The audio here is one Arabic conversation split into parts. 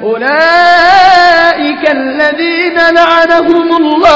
أولئك الذين لعنهم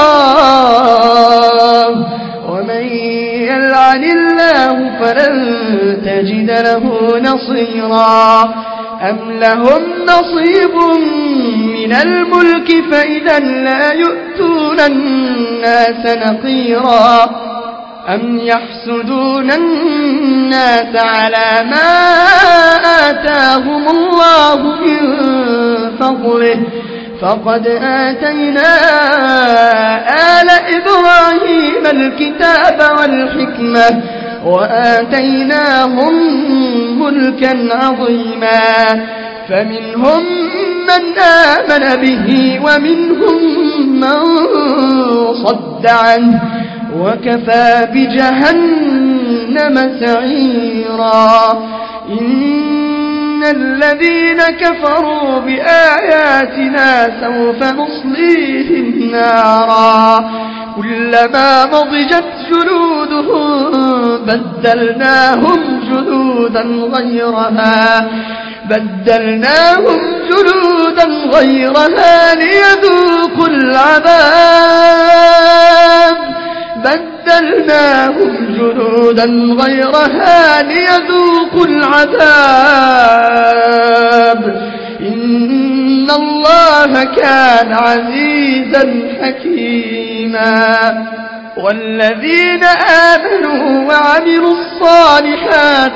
الله ومن يلعن الله فلن تجد له نصيرا أم لهم نصيب من الملك فإذا لا يؤتون الناس نقيرا أم يحسدون الناس على ما آتاهم الله من فضله فقد آتينا آل إبراهيم الكتاب والحكمة وآتيناهم ملكا عظيما فمنهم من آمن به ومنهم من صد عنه وكفى بجهنم سعيرا إن الذين كفروا بآياتنا سوف نصليهم نارا كلما نضجت جلودهم بدلناهم جلودا غيرها ليذوقوا العذاب إن الله كان عزيزا حكيما والذين آمنوا وعملوا الصالحات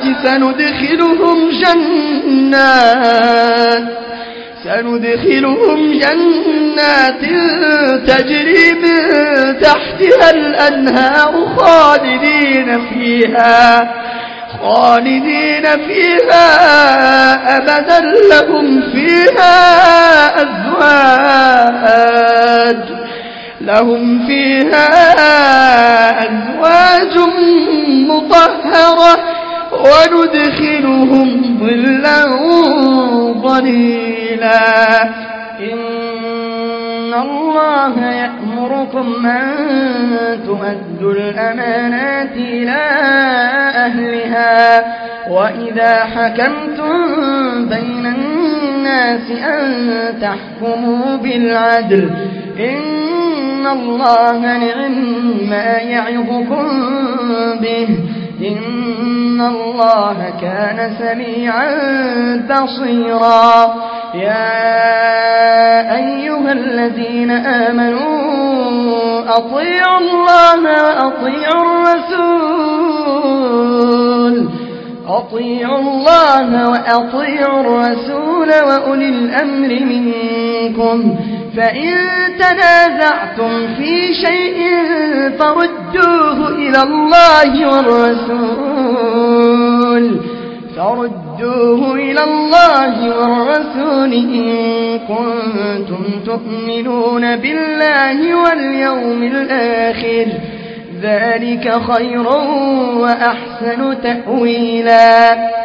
سندخلهم جنات تجري من تحتها الأنهار خالدين فيها أبدا لهم فيها أزواج مطهرة وندخلهم ظلا ظليلا إن الله يأمركم أن تؤدوا الأمانات إلى أهلها وإذا حكمتم بين الناس أن تحكموا بالعدل إن الله نعم يعظكم به إن الله كان سميعا بصيرا يا أيها الذين آمنوا أطيعوا الله وأطيعوا الرسول وأولي الأمر منكم فإن تنازعتم في شيء فردوه إلى الله والرسول إن كنتم تؤمنون بالله واليوم الآخر ذلك خير وأحسن تأويلا